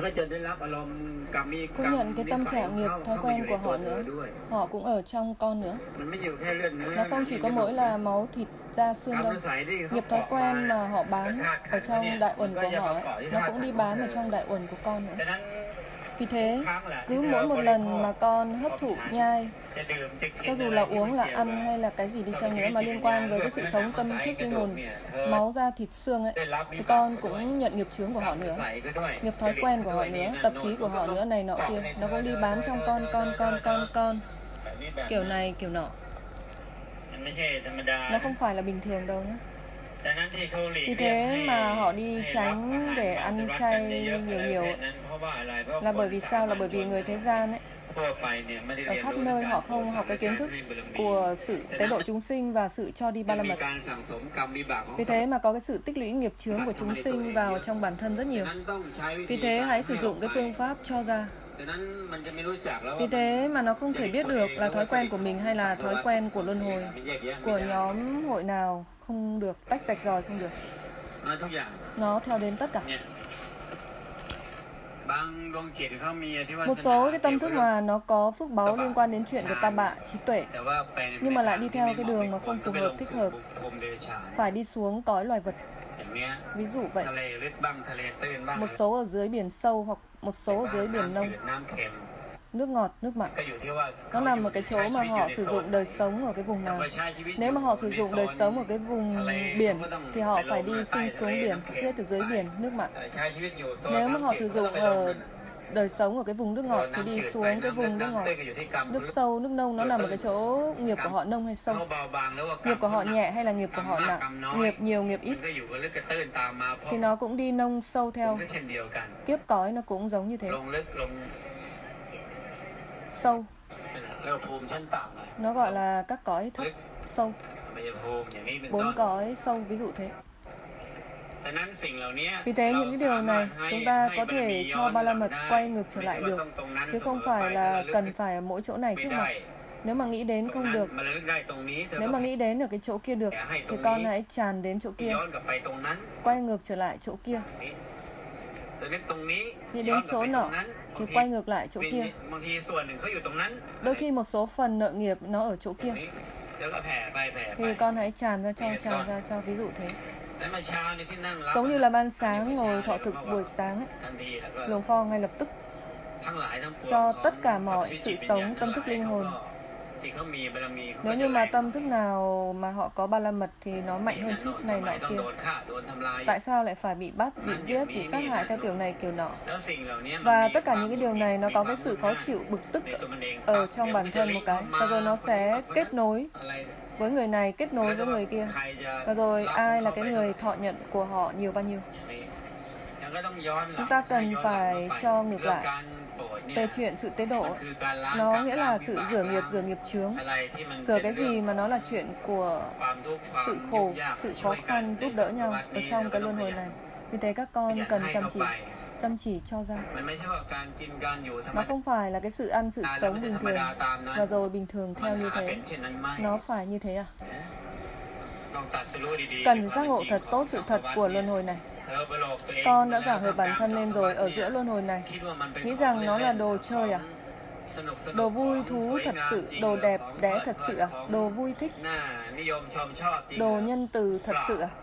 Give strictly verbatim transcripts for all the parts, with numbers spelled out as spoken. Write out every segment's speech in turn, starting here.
Cũng nhận cái tâm trạng nghiệp, thói quen của họ nữa. Họ cũng ở trong con nữa. Nó không chỉ có mỗi là máu thịt da xương đâu. Nghiệp thói quen mà họ bán ở trong đại uẩn của họ ấy, nó cũng đi bán ở trong đại uẩn của con nữa. Vì thế, cứ mỗi một lần mà con hấp thụ nhai, cho dù là uống, là ăn hay là cái gì đi chăng nữa mà liên quan với cái sự sống tâm thức linh hồn, máu da thịt xương ấy, thì con cũng nhận nghiệp chướng của họ nữa, nghiệp thói quen của họ nữa, tập khí của họ nữa, này nọ kia. Nó cũng đi bán trong con, con, con, con, con, kiểu này, kiểu nọ. Nó không phải là bình thường đâu nhé. Vì thế mà họ đi tránh để ăn chay nhiều nhiều là bởi vì sao? Là bởi vì người thế gian ấy, ở khắp nơi họ không học cái kiến thức của sự tế độ chúng sinh và sự cho đi ba la mật. Vì thế mà có cái sự tích lũy nghiệp chướng của chúng sinh vào trong bản thân rất nhiều. Vì thế hãy sử dụng cái phương pháp cho ra. Vì thế mà nó không thể biết được là thói quen của mình hay là thói quen của luân hồi, của nhóm hội nào, không được tách rạch ròi, không được. Nó theo đến tất cả. Một số cái tâm thức mà nó có phước báu liên quan đến chuyện của ta bạ, trí tuệ, nhưng mà lại đi theo cái đường mà không phù hợp, thích hợp, phải đi xuống cõi loài vật. Ví dụ vậy, một số ở dưới biển sâu hoặc một số ở dưới biển nông, nước ngọt, nước mặn. Nó nằm ở cái chỗ mà họ sử dụng đời sống ở cái vùng nào. Nếu mà họ sử dụng đời sống ở cái vùng biển thì họ phải đi sinh xuống biển, chết ở dưới biển, nước mặn. Nếu mà họ sử dụng ở đời sống ở cái vùng nước ngọt thì đi xuống cái vùng nước ngọt. Nước sâu, nước nông nó nằm ở cái chỗ nghiệp của họ nông hay sâu, nghiệp của họ nhẹ hay là nghiệp của họ nặng, nghiệp nhiều, nghiệp ít, thì nó cũng đi nông sâu theo. Kiếp cõi nó cũng giống như thế. Sâu, nó gọi là các cõi thấp, sâu, bốn cõi sâu, ví dụ thế. Vì thế những cái điều này chúng ta có thể cho ba la mật quay ngược trở lại được, chứ không phải là cần phải ở mỗi chỗ này trước mặt. Nếu mà nghĩ đến không được, nếu mà nghĩ đến ở cái chỗ kia được, thì con hãy tràn đến chỗ kia, quay ngược trở lại chỗ kia. Nghĩ đến chỗ nọ thì quay ngược lại chỗ kia. Đôi khi một số phần nợ nghiệp nó ở chỗ kia, thì con hãy tràn ra cho, tràn ra cho, ví dụ thế. Giống như là ban sáng ngồi thọ thực buổi sáng ấy, Luồng Pho ngay lập tức cho tất cả mọi sự sống tâm thức linh hồn. Nếu như mà tâm thức nào mà họ có ba la mật thì nó mạnh hơn chút, này nọ kia. Tại sao lại phải bị bắt, bị giết, bị sát hại theo kiểu này kiểu nọ? Và tất cả những cái điều này nó có cái sự khó chịu, bực tức ở trong bản thân một cái. Và rồi nó sẽ kết nối với người này, kết nối với người kia. Và rồi ai là cái người thọ nhận của họ nhiều bao nhiêu? Chúng ta cần phải cho ngược lại. Về chuyện sự tế độ, nó nghĩa là sự rửa nghiệp, rửa nghiệp chướng. Rửa cái gì mà nó là chuyện của sự khổ, sự khó khăn, giúp đỡ nhau ở trong cái luân hồi này. Vì thế các con cần chăm chỉ, chăm chỉ cho ra. Nó không phải là cái sự ăn, sự sống bình thường, và rồi bình thường theo như thế. Nó phải như thế à? Cần giác ngộ thật tốt sự thật của luân hồi này. Con đã giả hợp bản thân lên rồi ở giữa luân hồi này, nghĩ rằng nó là đồ chơi à? Đồ vui thú thật sự, đồ đẹp đẽ thật sự à? Đồ vui thích, đồ nhân từ thật sự à?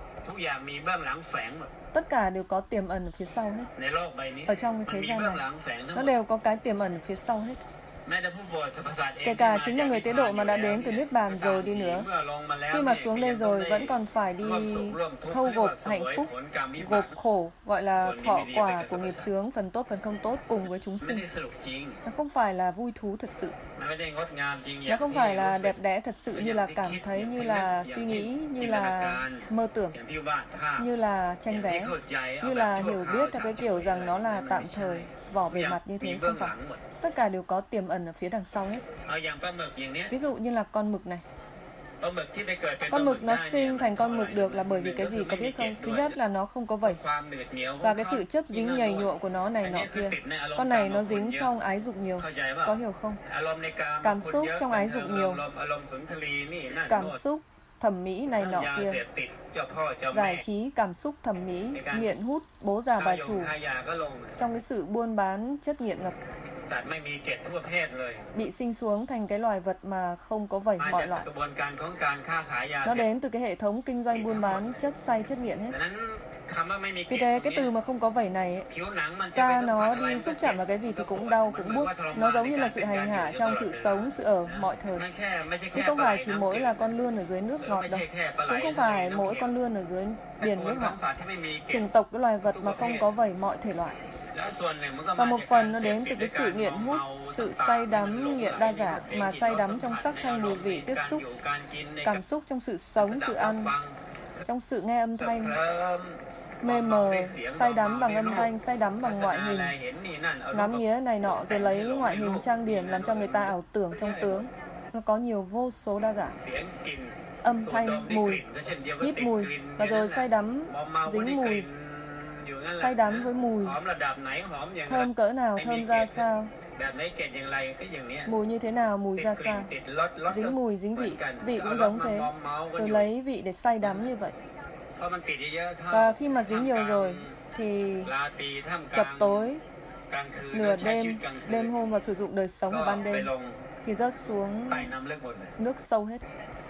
Tất cả đều có tiềm ẩn ở phía sau hết. Ở trong cái thế gian này, nó đều có cái tiềm ẩn ở phía sau hết. Kể cả chính là người tế độ mà đã đến từ Niết Bàn rồi đi nữa, khi mà xuống đây rồi vẫn còn phải đi thâu gộp hạnh phúc, gộp khổ, gọi là thọ quả của nghiệp chướng, phần tốt phần không tốt cùng với chúng sinh. Nó không phải là vui thú thật sự, nó không phải là đẹp đẽ thật sự, như là cảm thấy, như là suy nghĩ, như là mơ tưởng, như là tranh vé, như là hiểu biết theo cái kiểu rằng nó là tạm thời, vỏ bề mặt như thế. Không phải, tất cả đều có tiềm ẩn ở phía đằng sau hết. Ví dụ như là con mực này. Con mực nó sinh thành con mực được là bởi vì cái gì có biết không? Thứ nhất là nó không có vẩy, và cái sự chấp dính nhầy nhụa của nó này nọ kia. Con này nó dính trong ái dục nhiều, có hiểu không? Cảm xúc trong ái dục nhiều. Cảm xúc thẩm mỹ này nọ kia, giải trí, cảm xúc, thẩm mỹ, nghiện hút, bố già bà chủ, trong cái sự buôn bán chất nghiện ngập, bị sinh xuống thành cái loài vật mà không có vẩy mọi loại. Nó đến từ cái hệ thống kinh doanh buôn bán chất say, chất nghiện hết. Vì thế cái từ mà không có vẩy này ấy, da nó đi xúc chạm vào cái gì thì cũng đau, cũng buốt. Nó giống như là sự hành hạ trong sự sống, sự ở mọi thời. Chứ không phải chỉ mỗi là con lươn ở dưới nước ngọt đâu. Cũng không phải mỗi con lươn ở dưới biển nước ngọt. Chủng tộc cái loài vật mà không có vẩy mọi thể loại. Và một phần nó đến từ cái sự nghiện hút, sự say đắm nghiện đa dạng, mà say đắm trong sắc thanh mùi vị tiếp xúc, cảm xúc trong sự sống, sự ăn, trong sự nghe âm thanh, mê mờ, say đắm bằng âm thanh, say đắm bằng ngoại hình, ngắm nghía này nọ, rồi lấy ngoại hình trang điểm làm cho người ta ảo tưởng trong tướng. Nó có nhiều vô số đa dạng. Âm thanh, mùi, hít mùi, và rồi say đắm, dính mùi, say đắm với mùi. Thơm cỡ nào, thơm ra sao, mùi như thế nào, mùi ra sao. Dính mùi, dính vị, vị cũng giống thế. Rồi lấy vị để say đắm như vậy. Và khi mà dính nhiều rồi thì chập tối, nửa đêm, đêm hôm và sử dụng đời sống ở ban đêm thì rớt xuống nước sâu hết.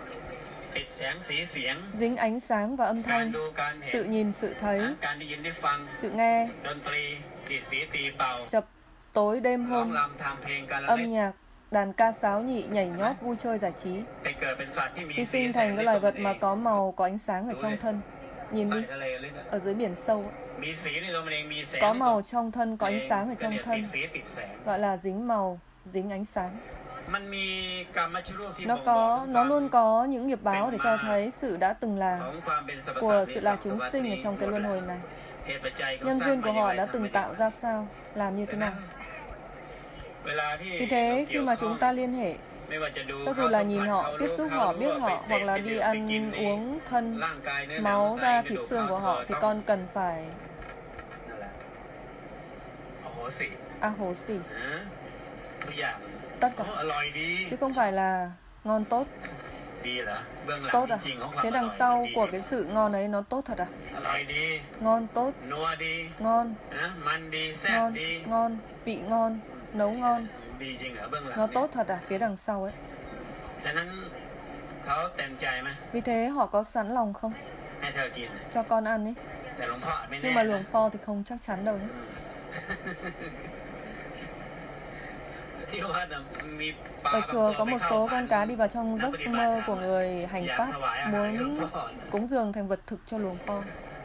Dính ánh sáng và âm thanh, sự nhìn, sự thấy, sự nghe, chập tối, đêm hôm, âm nhạc, đàn ca sáo nhị, nhảy nhót, vui chơi, giải trí. Thì sinh thành cái loài vật mà có màu, có ánh sáng ở trong thân. Nhìn đi, ở dưới biển sâu có màu trong thân, có ánh sáng ở trong thân, gọi là dính màu, dính ánh sáng. Nó có, nó luôn có những nghiệp báo để cho thấy sự đã từng là của sự là chúng sinh ở trong cái luân hồi này. Nhân duyên của họ đã từng tạo ra sao, làm như thế nào. Vì thế khi mà chúng ta liên hệ, cho dù là nhìn họ, tiếp xúc họ, biết họ, hoặc là đi ăn uống thân, máu, da, thịt xương của họ, thì con cần phải a hố xỉ tất cả, chứ không phải là ngon tốt. Tốt à? Thế đằng sau của cái sự ngon ấy nó tốt thật à? Ngon, tốt, ngon, ngon, ngon, vị ngon, nấu ngon, nó tốt thật à? Phía đằng sau ấy. Vì thế họ có sẵn lòng không cho con ăn ấy. Nhưng mà Luồng Pho thì không chắc chắn đâu nhé. Ở chùa có một số con cá đi vào trong giấc mơ của người hành pháp, muốn cúng dường thành vật thực cho Luồng Pho.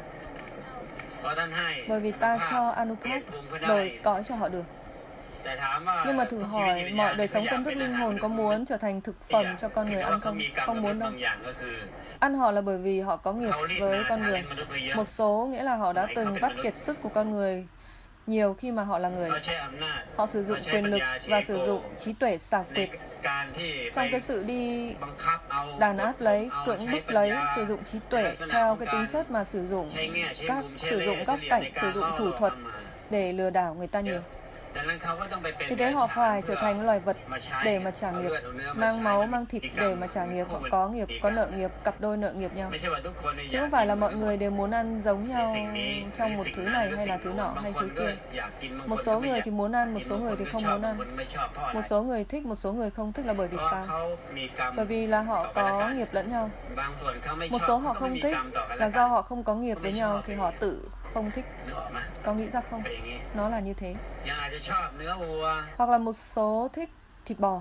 Bởi vì ta cho Anupat đổi cõi cho họ được. Nhưng mà thử hỏi mọi đời sống tâm thức linh hồn có muốn trở thành thực phẩm cho con người ăn không? Không muốn đâu. Ăn họ là bởi vì họ có nghiệp với con người. Một số nghĩa là họ đã từng vắt kiệt sức của con người nhiều khi mà họ là người. Họ sử dụng quyền lực và sử dụng trí tuệ xảo quyệt trong cái sự đi đàn áp lấy, cưỡng bức lấy, sử dụng trí tuệ theo cái tính chất mà sử dụng các sử dụng góc cạnh, sử dụng thủ thuật để lừa đảo người ta nhiều. Thì thế họ phải trở thành loài vật để mà trả nghiệp, mang máu, mang thịt để mà trả nghiệp. Họ có nghiệp, có nợ nghiệp, cặp đôi nợ nghiệp nhau. Chứ không phải là mọi người đều muốn ăn giống nhau trong một thứ này hay là thứ nọ hay thứ kia. Một số người thì muốn ăn, một số người thì không muốn ăn. Một số người thích, một số người không thích là bởi vì sao? Bởi vì là họ có nghiệp lẫn nhau. Một số họ không thích là do họ không có nghiệp với nhau thì họ tự không thích. Có nghĩ ra không? Nó là như thế. Hoặc là một số thích thịt bò,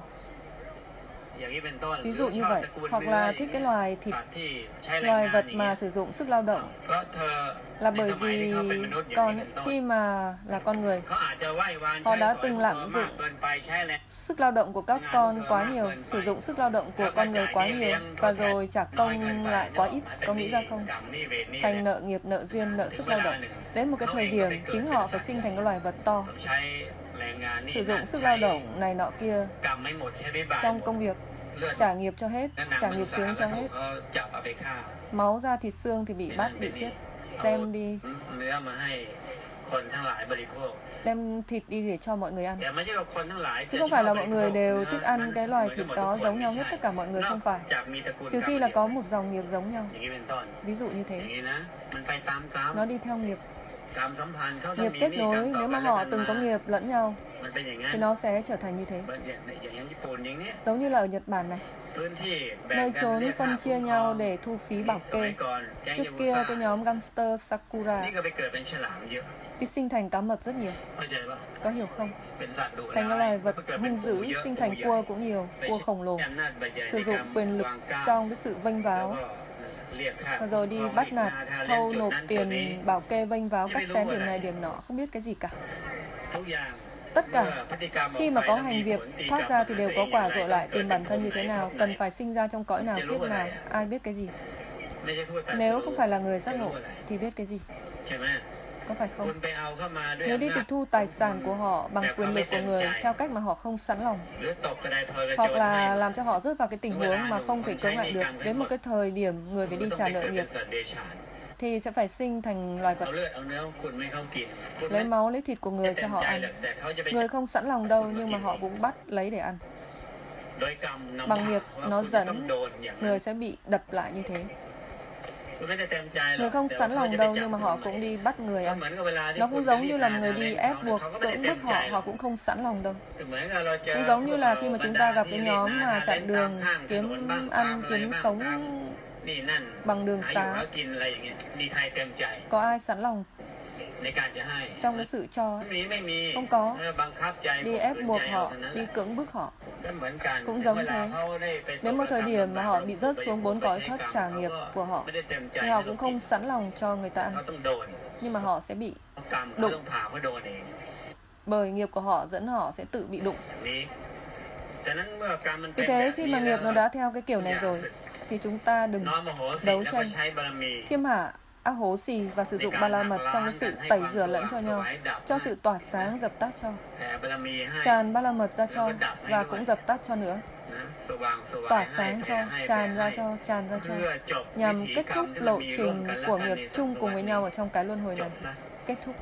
ví dụ như vậy. Hoặc là thích cái loài thịt, loài vật mà sử dụng sức lao động, là bởi vì còn khi mà là con người, họ đã từng lạm dụng sức lao động của các con quá nhiều, sử dụng sức lao động của con người quá nhiều, và rồi trả công lại quá ít. Có nghĩ ra không? Thành nợ nghiệp, nợ duyên, nợ sức lao động. Đến một cái thời điểm chính họ phải sinh thành cái loài vật to, sử dụng sức lao động này nọ kia trong công việc, trả nghiệp cho hết, trả nghiệp chướng cho hết. Máu da thịt xương thì bị bắt, bị giết, đem đi đem thịt đi để cho mọi người ăn. Chứ không phải là mọi người đều thích ăn cái loài thịt đó giống nhau hết, tất cả mọi người không phải. Trừ khi là có một dòng nghiệp giống nhau. Ví dụ như thế. Nó đi theo nghiệp. Nghiệp kết nối, nếu mà họ từng có nghiệp lẫn nhau thì nó sẽ trở thành như thế. Giống như là ở Nhật Bản này, nơi trốn phân chia nhau để thu phí bảo kê. Trước kia cái nhóm gangster Sakura đi sinh thành cá mập rất nhiều. Có hiểu không? Thành các loài vật hung dữ, sinh thành cua cũng nhiều, cua khổng lồ. Sử dụng quyền lực trong cái sự vênh váo, và rồi đi bắt nạt, thâu nộp tiền bảo kê, vênh váo, cắt xén điểm này điểm nọ, không biết cái gì cả. Tất cả khi mà có hành việc thoát ra thì đều có quả dội lại, tìm bản thân như thế nào, cần phải sinh ra trong cõi nào, kiếp nào, ai biết cái gì. Nếu không phải là người giác ngộ thì biết cái gì. Có phải không? Nếu đi tịch thu tài sản của họ bằng quyền lực của người theo cách mà họ không sẵn lòng, hoặc là làm cho họ rớt vào cái tình huống mà không thể cưỡng lại được, đến một cái thời điểm người phải đi trả nợ nghiệp, thì sẽ phải sinh thành loài vật, lấy máu lấy thịt của người cho họ ăn. Người không sẵn lòng đâu, nhưng mà họ cũng bắt lấy để ăn. Bằng nghiệp nó dẫn, người sẽ bị đập lại như thế. Người không sẵn lòng đâu, nhưng mà họ cũng đi bắt người ăn. Nó cũng giống như là người đi ép buộc, cưỡng bức họ, họ cũng không sẵn lòng đâu. Cũng giống như là khi mà chúng ta gặp cái nhóm mà chặn đường, kiếm ăn, kiếm sống bằng đường xá, có ai sẵn lòng trong cái sự cho ấy? Không có. Đi ép buộc họ, đi cưỡng bức họ. Cũng giống thế. Đến một thời điểm mà họ bị rớt xuống bốn cõi thất trả nghiệp của họ, thì họ cũng không sẵn lòng cho người ta ăn, nhưng mà họ sẽ bị đụng. Bởi nghiệp của họ dẫn họ sẽ tự bị đụng. Vì thế khi mà nghiệp nó đã theo cái kiểu này rồi thì chúng ta đừng đấu tranh, khiêm hạ, ác hố xì và sử dụng ba la mật trong cái sự tẩy rửa lẫn cho nhau, cho sự tỏa sáng dập tắt cho, tràn ba la mật ra cho và cũng dập tắt cho nữa, tỏa sáng cho, tràn ra cho, tràn ra cho, nhằm kết thúc lộ trình của nghiệp chung cùng với nhau ở trong cái luân hồi này. Kết thúc.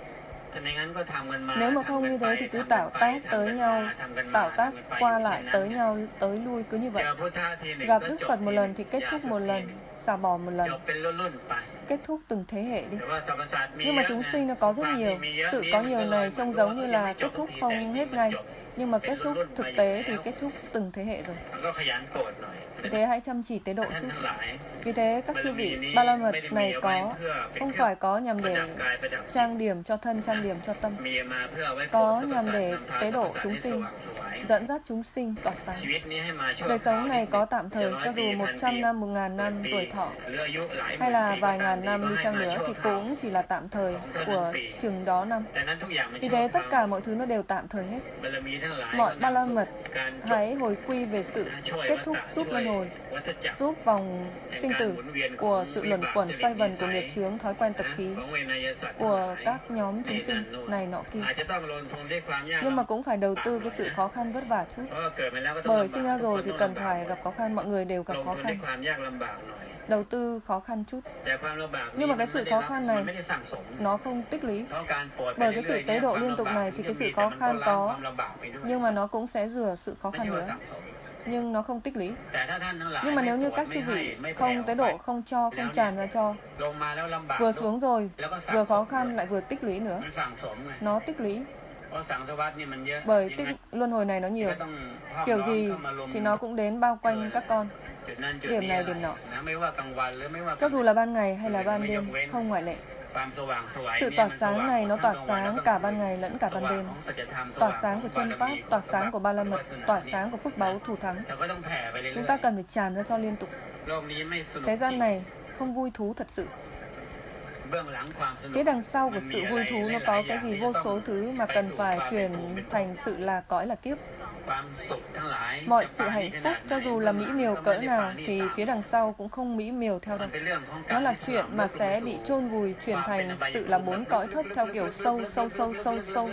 Nếu mà không như thế thì cứ tạo tác tới nhau, tạo tác qua lại tới nhau, tới lui cứ như vậy. Gặp Đức Phật một lần thì kết thúc một lần, xả bỏ một lần, kết thúc từng thế hệ đi. Nhưng mà chúng sinh nó có rất nhiều, sự có nhiều này trông giống như là kết thúc không hết ngay, nhưng mà kết thúc thực tế thì kết thúc từng thế hệ rồi. Vì thế hãy chăm chỉ tế độ chút. Vì thế các chư vị ba la mật này có, không phải có nhằm để trang điểm cho thân, trang điểm cho tâm, có nhằm để tế độ chúng sinh, dẫn dắt chúng sinh tỏa sáng. Đời sống này có tạm thời, cho dù một trăm năm, một ngàn năm tuổi thọ, hay là vài ngàn năm đi chăng nữa thì cũng chỉ là tạm thời của chừng đó năm. Vì thế tất cả mọi thứ nó đều tạm thời hết. Mọi ba la mật hãy hồi quy về sự kết thúc giúp luân hồi, giúp vòng sinh tử của sự luẩn quẩn xoay vần của nghiệp chướng, thói quen tập khí của các nhóm chúng sinh này nọ kia. Nhưng mà cũng phải đầu tư cái sự khó khăn vất vả chút. Bởi sinh ra rồi thì cần phải gặp khó khăn, mọi người đều gặp khó khăn. Đầu tư khó khăn chút. Nhưng mà cái sự khó khăn này nó không tích lũy. Bởi cái sự tế độ liên tục này thì cái sự khó khăn có, nhưng mà nó cũng sẽ rửa sự khó khăn nữa, nhưng nó không tích lũy. Nhưng mà nếu như các chư vị không tế độ, không cho, không tràn ra cho, vừa xuống rồi, vừa khó khăn lại vừa tích lũy nữa, nó tích lũy. Bởi tích luân hồi này nó nhiều, kiểu gì thì nó cũng đến bao quanh các con, điểm này điểm nọ, cho dù là ban ngày hay là ban đêm, không ngoại lệ. Sự tỏa sáng này nó tỏa sáng cả ban ngày lẫn cả ban đêm. Tỏa sáng của chân pháp, tỏa sáng của ba la mật, tỏa sáng của phước báu thù thắng. Chúng ta cần phải tràn ra cho liên tục. Thế gian này không vui thú thật sự. Phía đằng sau của sự vui thú nó có cái gì, vô số thứ mà cần phải chuyển thành sự là cõi là kiếp. Mọi sự hạnh phúc cho dù là mỹ miều cỡ nào thì phía đằng sau cũng không mỹ miều theo đâu. Nó là chuyện mà sẽ bị chôn vùi, chuyển thành sự là bốn cõi thấp theo kiểu sâu sâu sâu sâu sâu.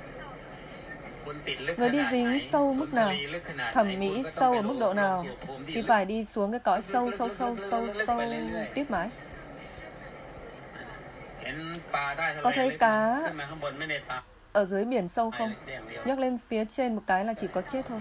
Người đi dính sâu mức nào, thẩm mỹ sâu ở mức độ nào thì phải đi xuống cái cõi sâu sâu sâu sâu sâu tiếp mãi. Có thấy cá ở dưới biển sâu không? Nhấc lên phía trên một cái là chỉ có chết thôi.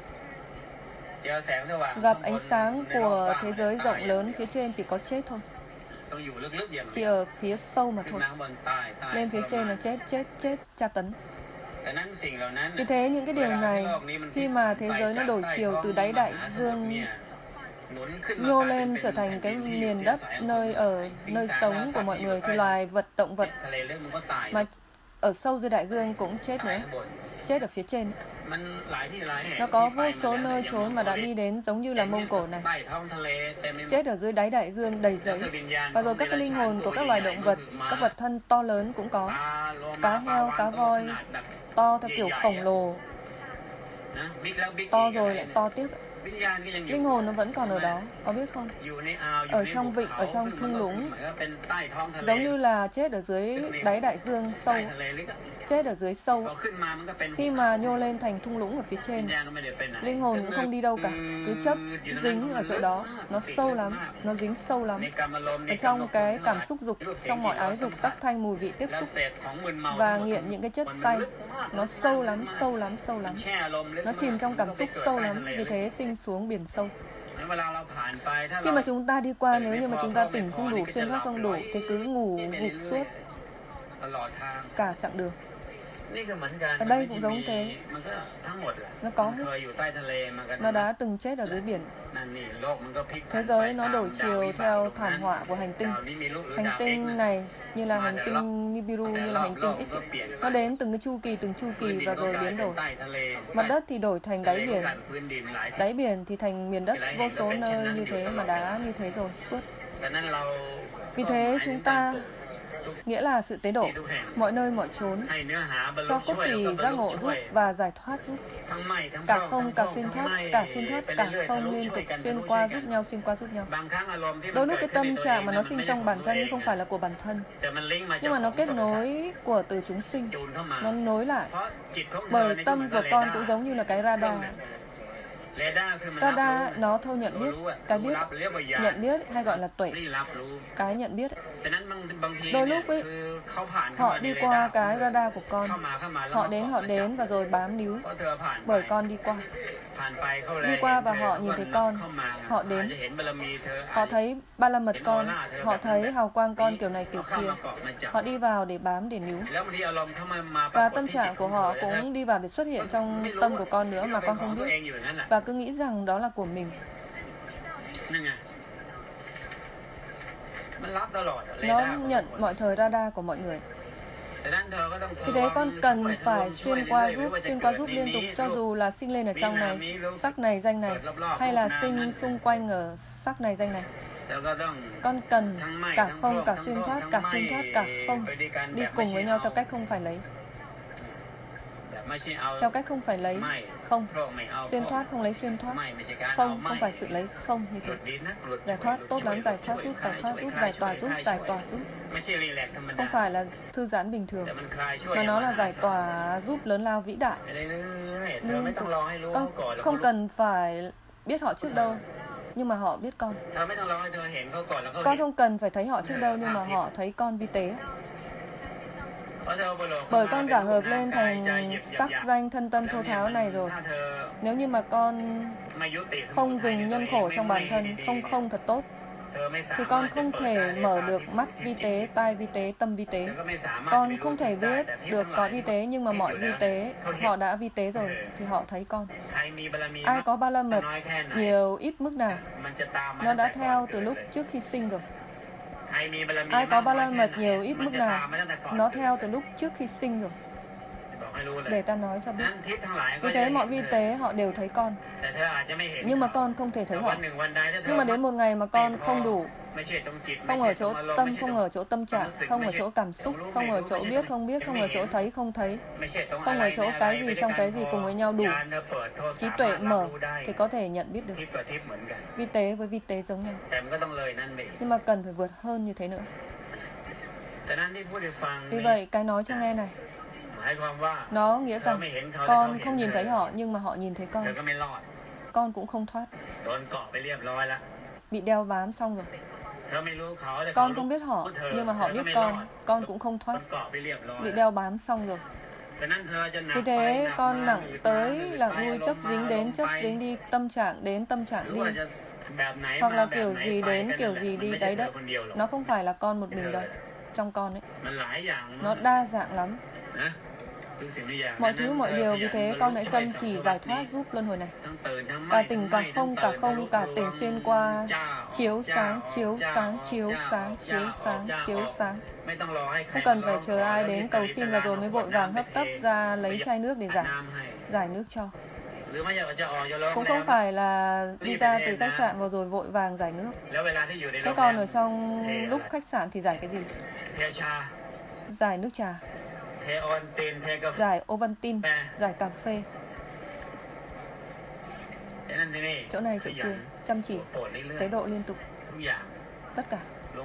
Gặp ánh sáng của thế giới rộng lớn phía trên chỉ có chết thôi. Chỉ ở phía sâu mà thôi. Lên phía trên là chết, chết, chết, tra tấn. Vì thế những cái điều này, khi mà thế giới nó đổi chiều từ đáy đại dương nhô lên trở thành cái miền đất nơi ở nơi sống của mọi người, thì loài vật, động vật mà ở sâu dưới đại dương cũng chết nữa, chết ở phía trên. Nó có vô số nơi trốn mà đã đi đến, giống như là Mông Cổ này, chết ở dưới đáy đại dương đầy giấy. Và rồi các cái linh hồn của các loài động vật, các vật thân to lớn cũng có, cá heo, cá voi, to theo kiểu khổng lồ, to rồi lại to tiếp. Linh hồn nó vẫn còn ở đó, có biết không? Ở trong vịnh, ở trong thung lũng, giống như là chết ở dưới đáy đại dương sâu, chết ở dưới sâu. Khi mà nhô lên thành thung lũng ở phía trên, linh hồn cũng không đi đâu cả, cứ chấp dính ở chỗ đó. Nó sâu lắm, nó dính sâu lắm ở trong cái cảm xúc dục, trong mọi ái dục, sắc thanh mùi vị tiếp xúc và nghiện những cái chất say. Nó sâu lắm, sâu lắm, sâu lắm. Nó chìm trong cảm xúc sâu lắm, vì thế sinh xuống biển sâu. Khi mà chúng ta đi qua, nếu như mà chúng ta tỉnh không đủ, xuyên thoát không đủ, thì cứ ngủ gục suốt cả chặng đường. Ở đây cũng giống thế, nó có hết. Nó đã từng chết ở dưới biển. Thế giới nó đổi chiều theo thảm họa của hành tinh. Hành tinh này như là hành tinh Nibiru, như là hành tinh X ấy. Nó đến từng cái chu kỳ, từng chu kỳ và rồi biến đổi. Mặt đất thì đổi thành đáy biển, đáy biển thì thành miền đất, vô số nơi như thế mà đã như thế rồi suốt. Vì thế chúng ta, nghĩa là sự tế độ, mọi nơi mọi chốn, cho cốt tỳ giác ngộ giúp và giải thoát giúp. Cả không, cả xuyên thoát, cả xuyên thoát, cả không liên tục xuyên qua giúp nhau, xuyên qua giúp nhau. Đôi lúc cái tâm trạng mà nó sinh trong bản thân nhưng không phải là của bản thân, nhưng mà nó kết nối của từ chúng sinh, nó nối lại. Bởi tâm của con cũng giống như là cái radar. Radar nó thâu nhận biết, cái biết, nhận biết hay gọi là tuệ, cái nhận biết. Đôi lúc ấy, họ đi qua cái radar của con, họ đến, họ đến và rồi bám níu bởi con đi qua. Đi qua và họ nhìn thấy con, họ đến, họ thấy ba la mật con, họ thấy hào quang con kiểu này kiểu kia. Họ đi vào để bám, để níu. Và tâm trạng của họ cũng đi vào để xuất hiện trong tâm của con nữa mà con không biết. Và cứ nghĩ rằng đó là của mình. Nó nhận mọi thời radar của mọi người. Vì thế con cần phải xuyên qua giúp, xuyên qua giúp liên tục, cho dù là sinh lên ở trong này, sắc này, danh này, hay là sinh xung quanh ở sắc này, danh này. Con cần cả không, cả xuyên thoát, cả xuyên thoát, cả không, đi cùng với nhau theo cách không phải lấy. Theo cách không phải lấy, không. Xuyên thoát không lấy xuyên thoát. Không, không phải sự lấy không như thế. Giải thoát tốt lắm, giải thoát giúp, giải thoát giúp, giải tỏa giúp, giải tỏa giúp. Không phải là thư giãn bình thường, mà nó là giải tỏa giúp lớn lao vĩ đại. Liên tục. Con không cần phải biết họ trước đâu, nhưng mà họ biết con. Con không cần phải thấy họ trước đâu, nhưng mà họ thấy con vi tế. Bởi con giả hợp lên thành sắc danh thân tâm thô tháo này rồi. Nếu như mà con không dừng nhân khổ trong bản thân, không không thật tốt, thì con không thể mở được mắt vi tế, tai vi tế, tâm vi tế. Con không thể biết được có vi tế, nhưng mà mọi vi tế, họ đã vi tế rồi, thì họ thấy con. Ai có ba la mật nhiều ít mức nào, nó đã theo từ lúc trước khi sinh rồi. Ai có ba la mật nhiều ít mức nào, nó theo từ lúc trước khi sinh rồi. Để ta nói cho biết. Vì thế mọi vi tế họ đều thấy con, nhưng mà con không thể thấy họ. Nhưng mà đến một ngày mà con không đủ, không ở chỗ tâm, không ở chỗ tâm trạng, không ở chỗ cảm xúc, không ở chỗ biết không biết, không ở chỗ thấy không thấy, không ở chỗ cái gì trong cái gì cùng với nhau đủ, trí tuệ mở thì có thể nhận biết được. Vi tế với vi tế giống nhau, nhưng mà cần phải vượt hơn như thế nữa. Vì vậy cái nói cho nghe này, nó nghĩa rằng con không nhìn thấy họ, nhưng mà họ nhìn thấy con. Con cũng không thoát, bị đeo bám xong rồi. Con không biết họ, nhưng mà họ biết con. Con cũng không thoát, bị đeo bám xong rồi. Vì thế con nặng tới là vui chấp dính đến chấp dính đi, tâm trạng đến tâm trạng đi, hoặc là kiểu gì đến kiểu gì đi. Đấy đấy, nó không phải là con một mình đâu. Trong con ấy, nó đa dạng lắm, mọi thứ mọi điều. Vì thế con hãy chăm chỉ giải thoát giúp luân hồi này. Cả tỉnh cả không, cả không, cả tỉnh xuyên qua, chiếu sáng, chiếu sáng, chiếu sáng, chiếu sáng, chiếu sáng. Không cần phải chờ ai đến cầu xin và rồi mới vội vàng hấp tấp ra lấy chai nước để giải, giải nước cho. Cũng không phải là đi ra từ khách sạn và rồi vội vàng giải nước. Thế còn ở trong lúc khách sạn thì giải cái gì? Giải nước trà, giải Ovaltine, giải cà phê. Chỗ này chỗ kia, chăm chỉ, tế độ liên tục, tất cả.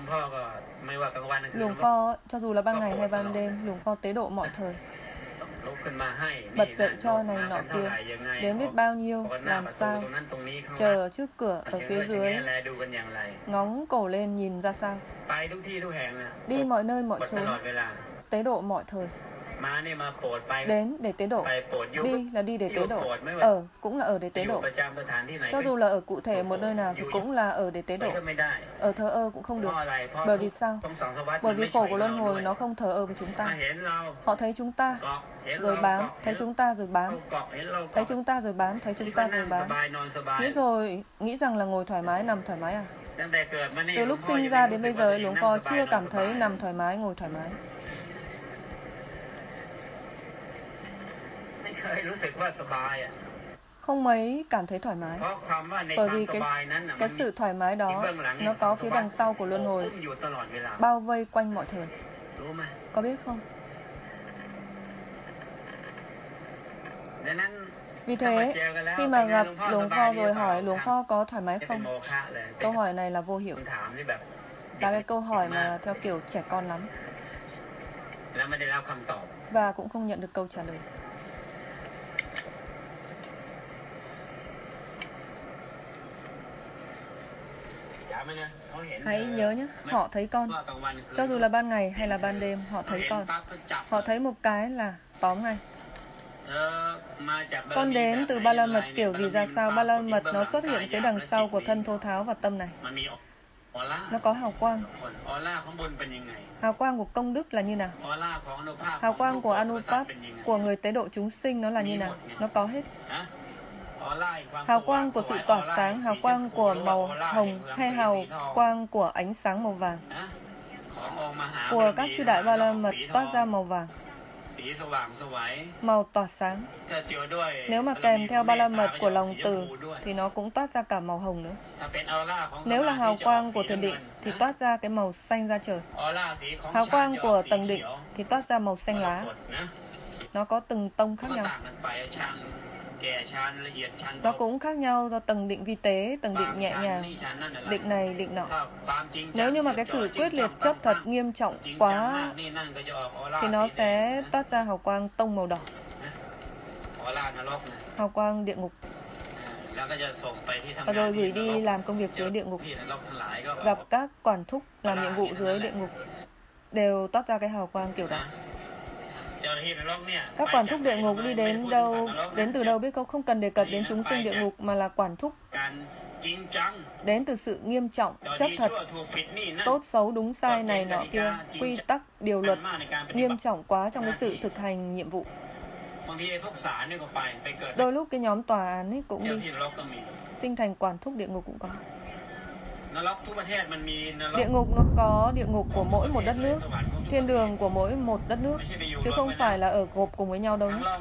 Luồng Pho cho dù là ban ngày hay ban đêm, Luồng Pho tế độ mọi thời, bật dậy cho này nọ kia, đến biết bao nhiêu, làm sao, chờ trước cửa ở phía dưới, ngóng cổ lên nhìn ra sao, đi mọi nơi mọi chốn, tế độ mọi thời. Đến để tế độ, đi là đi để tế độ, ở cũng là ở để tế độ. Cho dù là ở cụ thể một nơi nào thì cũng là ở để tế độ. Ở thờ ơ cũng không được. Bởi vì sao? Bởi vì khổ của luân hồi nó không thờ ơ với chúng ta. Họ thấy chúng ta rồi bám, thấy chúng ta rồi bám, thấy chúng ta rồi bám, thấy chúng ta rồi bám. Nghĩ rồi, nghĩ rằng là ngồi thoải mái, nằm thoải mái à? Từ lúc sinh ra đến bây giờ, Luồng Pho chưa cảm thấy nằm thoải mái, ngồi thoải mái. Không mấy cảm thấy thoải mái. Bởi vì cái, cái sự thoải mái đó nó có phía đằng sau của luân hồi, bao vây quanh mọi thời. Có biết không? Vì thế, khi mà gặp Luồng Pho rồi hỏi Luồng Pho có thoải mái không? Câu hỏi này là vô hiệu. Là cái câu hỏi mà theo kiểu trẻ con lắm. Và cũng không nhận được câu trả lời. Hãy nhớ nhé, họ thấy con. Cho dù là ban ngày hay là ban đêm, họ thấy con. Họ thấy một cái là tóm ngay. Con đến từ Ba La Mật kiểu gì ra sao? Ba La Mật nó xuất hiện dưới đằng sau của thân thô tháo và tâm này. Nó có hào quang. Hào quang của công đức là như nào? Hào quang của Anupap, của người tế độ chúng sinh nó là như nào? Nó có hết. Hào quang của sự tỏa sáng, hào quang của màu hồng hay hào quang của ánh sáng màu vàng. Của các chư đại Ba La Mật toát ra màu vàng, màu tỏa sáng. Nếu mà kèm theo Ba La Mật của lòng từ thì nó cũng toát ra cả màu hồng nữa. Nếu là hào quang của thiền định thì toát ra cái màu xanh da trời. Hào quang của tầng định thì toát ra màu xanh lá. Nó có từng tông khác nhau. Nó cũng khác nhau do tầng định vi tế, tầng định nhẹ nhàng, định này, định nọ. Nếu như mà cái sự quyết liệt chấp thật nghiêm trọng quá thì nó sẽ toát ra hào quang tông màu đỏ, hào quang địa ngục. Và rồi gửi đi làm công việc dưới địa ngục. Gặp các quản thúc làm nhiệm vụ dưới địa ngục đều toát ra cái hào quang kiểu đó. Các quản thúc địa ngục đi đến đâu, đến từ đâu biết không? Không cần đề cập đến chúng sinh địa ngục mà là quản thúc đến từ sự nghiêm trọng, chấp thật, tốt xấu đúng sai này nọ kia, quy tắc, điều luật nghiêm trọng quá trong cái sự thực hành nhiệm vụ. Đôi lúc cái nhóm tòa án ấy cũng đi sinh thành quản thúc địa ngục cũng có. Địa ngục nó có địa ngục của mỗi một đất nước, thiên đường của mỗi một đất nước, chứ không phải là ở gộp cùng với nhau đâu nhé.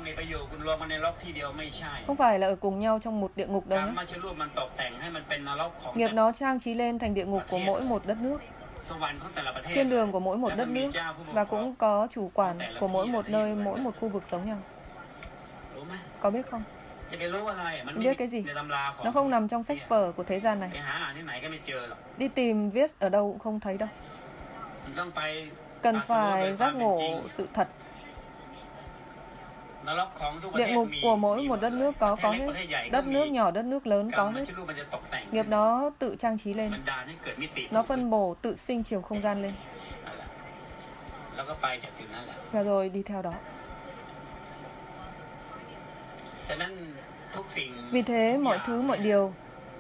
Không phải là ở cùng nhau trong một địa ngục đâu nhé. Nghiệp nó trang trí lên thành địa ngục của mỗi một đất nước, thiên đường của mỗi một đất nước, và cũng có chủ quản của mỗi một nơi, mỗi một khu vực giống nhau. Có biết không? Biết cái gì? Nó không nằm trong sách vở của thế gian này. Đi tìm viết ở đâu cũng không thấy đâu. Cần phải giác ngộ sự thật. Địa ngục của mỗi một đất nước có có hết. Đất nước nhỏ, đất nước lớn có hết. Nghiệp nó tự trang trí lên. Nó phân bổ tự sinh chiều không gian lên. Và rồi đi theo đó. Vì thế mọi thứ mọi điều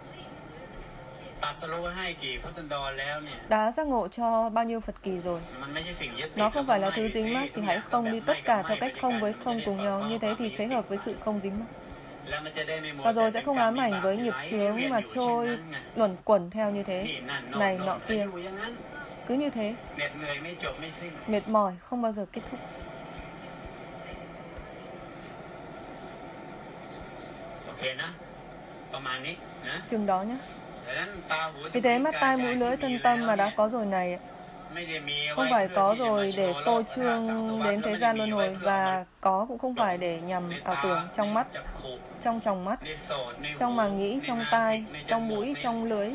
đã giác ngộ cho bao nhiêu Phật kỳ rồi. Nó không phải là thứ dính mắc thì hãy không đi tất cả theo cách không với không cùng nhau. Như thế thì phối hợp với sự không dính mắc. Và rồi sẽ không ám ảnh với nghiệp chướng mà trôi luẩn quẩn theo như thế, này nọ kia. Cứ như thế, mệt mỏi không bao giờ kết thúc. Chừng đó nhé. Vì thế mắt tai mũi lưỡi thân tâm mà đã có rồi này, không phải có rồi để phô trương đến thế gian luân hồi, và có cũng không phải để nhằm ảo tưởng trong mắt, trong tròng mắt, trong màng nhĩ, trong tai, trong mũi, trong lưỡi,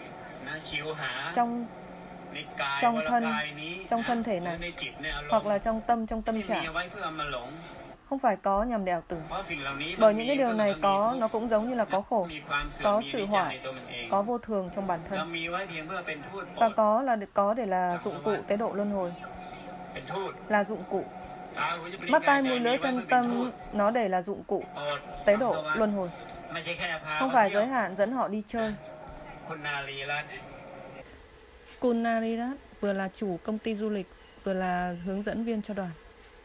trong trong thân, trong thân thể này, hoặc là trong tâm, trong tâm trạng. Không phải có nhằm để ảo tưởng. Bởi những cái điều này có, nó cũng giống như là có khổ, có sự hoại, có vô thường trong bản thân. Và có là có để là dụng cụ tế độ luân hồi, là dụng cụ. Mắt tai mũi lưỡi thân tâm nó để là dụng cụ tế độ luân hồi, không phải giới hạn dẫn họ đi chơi. Kunarirat vừa là chủ công ty du lịch, vừa là hướng dẫn viên cho đoàn.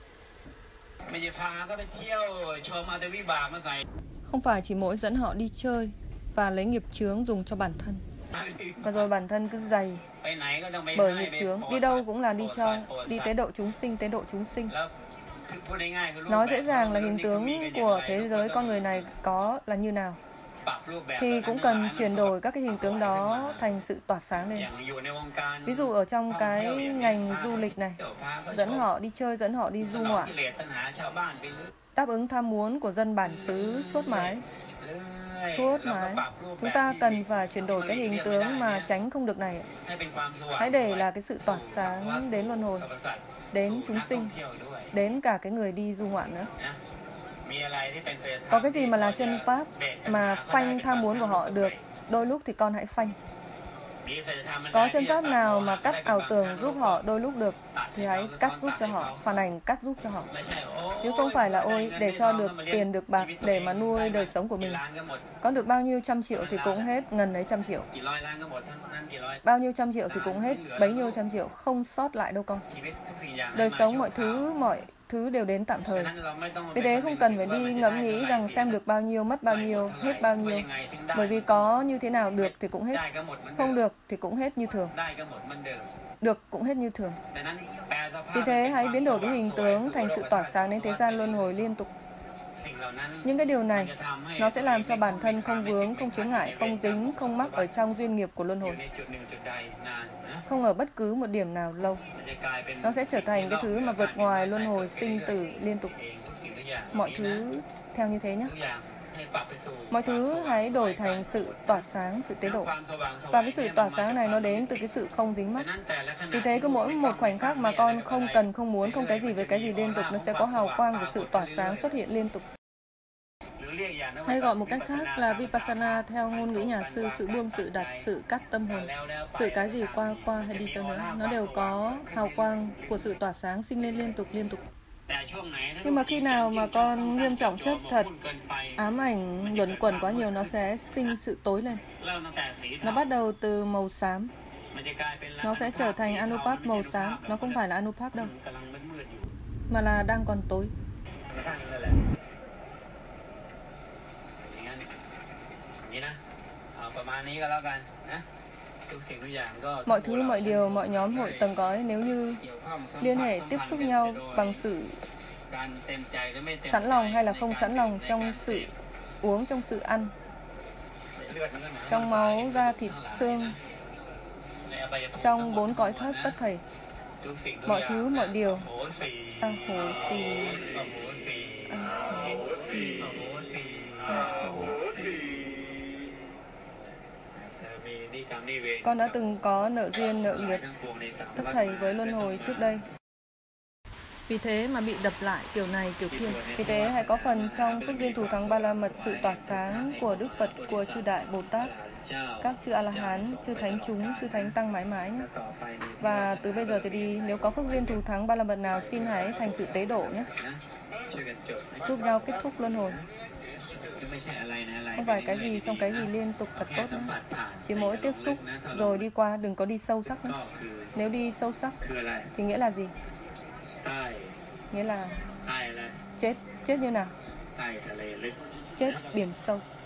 Không phải chỉ mỗi dẫn họ đi chơi và lấy nghiệp chướng dùng cho bản thân, và rồi bản thân cứ dày bởi nghiệp chướng. Đi đâu cũng là đi cho, đi tế độ chúng sinh, tế độ chúng sinh. Nói dễ dàng là hình tướng của thế giới con người này có là như nào, thì cũng cần chuyển đổi các cái hình tướng đó thành sự tỏa sáng lên. Ví dụ ở trong cái ngành du lịch này, dẫn họ đi chơi, dẫn họ đi du ngoạn, đáp ứng tham muốn của dân bản xứ suốt mãi. Suốt mãi. Chúng ta cần phải chuyển đổi cái hình tướng mà tránh không được này. Hãy để là cái sự tỏa sáng đến luân hồi, đến chúng sinh, đến cả cái người đi du ngoạn nữa. Có cái gì mà là chân pháp mà phanh tham muốn của họ được, đôi lúc thì con hãy phanh. Có chân pháp nào mà cắt ảo tưởng giúp họ đôi lúc được, thì hãy cắt giúp cho họ, phản ảnh cắt giúp cho họ. Chứ không phải là ôi để cho được tiền được bạc để mà nuôi đời sống của mình. Có được bao nhiêu trăm triệu thì cũng hết ngần ấy trăm triệu. Bao nhiêu trăm triệu thì cũng hết bấy nhiêu trăm triệu, không sót lại đâu con. Đời sống mọi thứ, mọi thứ đều đến tạm thời. Vì thế không cần phải đi ngẫm nghĩ rằng xem được bao nhiêu, mất bao nhiêu, hết bao nhiêu. Bởi vì có như thế nào được thì cũng hết, không được thì cũng hết như thường. Được cũng hết như thường. Vì thế hãy biến đổi cái hình tướng thành sự tỏa sáng đến thế gian luân hồi liên tục. Những cái điều này, nó sẽ làm cho bản thân không vướng, không chướng ngại, không dính, không mắc ở trong duyên nghiệp của luân hồi. Không ở bất cứ một điểm nào lâu. Nó sẽ trở thành cái thứ mà vượt ngoài luân hồi sinh tử liên tục. Mọi thứ theo như thế nhé. Mọi thứ hãy đổi thành sự tỏa sáng, sự tế độ. Và cái sự tỏa sáng này nó đến từ cái sự không dính mắc. Vì thế cứ mỗi một khoảnh khắc mà con không cần, không muốn, không cái gì với cái gì liên tục, nó sẽ có hào quang của sự tỏa sáng xuất hiện liên tục. Hay gọi một cách khác là Vipassana theo ngôn ngữ nhà sư, sự buông, sự đặt, sự cắt tâm hồn. Sự cái gì qua qua hay đi cho nữa, nó đều có hào quang của sự tỏa sáng sinh lên liên tục liên tục. Nhưng mà khi nào mà con nghiêm trọng chấp thật, ám ảnh luẩn quẩn quá nhiều, nó sẽ sinh sự tối lên. Nó bắt đầu từ màu xám, nó sẽ trở thành Anupat màu xám. Nó không phải là Anupat đâu, mà là đang còn tối. Mọi thứ, mọi điều, mọi nhóm hội tầng cõi nếu như liên hệ tiếp xúc nhau bằng sự sẵn lòng hay là không sẵn lòng, trong sự uống, trong sự ăn, trong máu, da, thịt, xương, trong bốn cõi thấp tất thảy, mọi thứ, mọi điều. A Hồ Xì, A Hồ Xì, A Hồ Xì. Con đã từng có nợ duyên, nợ nghiệp tất thảy với luân hồi trước đây. Vì thế mà bị đập lại kiểu này kiểu kia. Vì thế hãy có phần trong phước duyên thù thắng ba la mật, sự tỏa sáng của Đức Phật, của chư Đại Bồ Tát, các chư A-la-hán, chư Thánh chúng, chư Thánh tăng mãi mãi nhé. Và từ bây giờ thì đi, nếu có phước duyên thù thắng ba la mật nào, xin hãy thành sự tế độ nhé. Giúp nhau kết thúc luân hồi. Không phải cái gì trong cái gì liên tục thật tốt nữa. Chỉ mỗi tiếp xúc rồi đi qua, đừng có đi sâu sắc nữa. Nếu đi sâu sắc thì nghĩa là gì? Nghĩa là chết. Chết như nào? Chết biển sâu.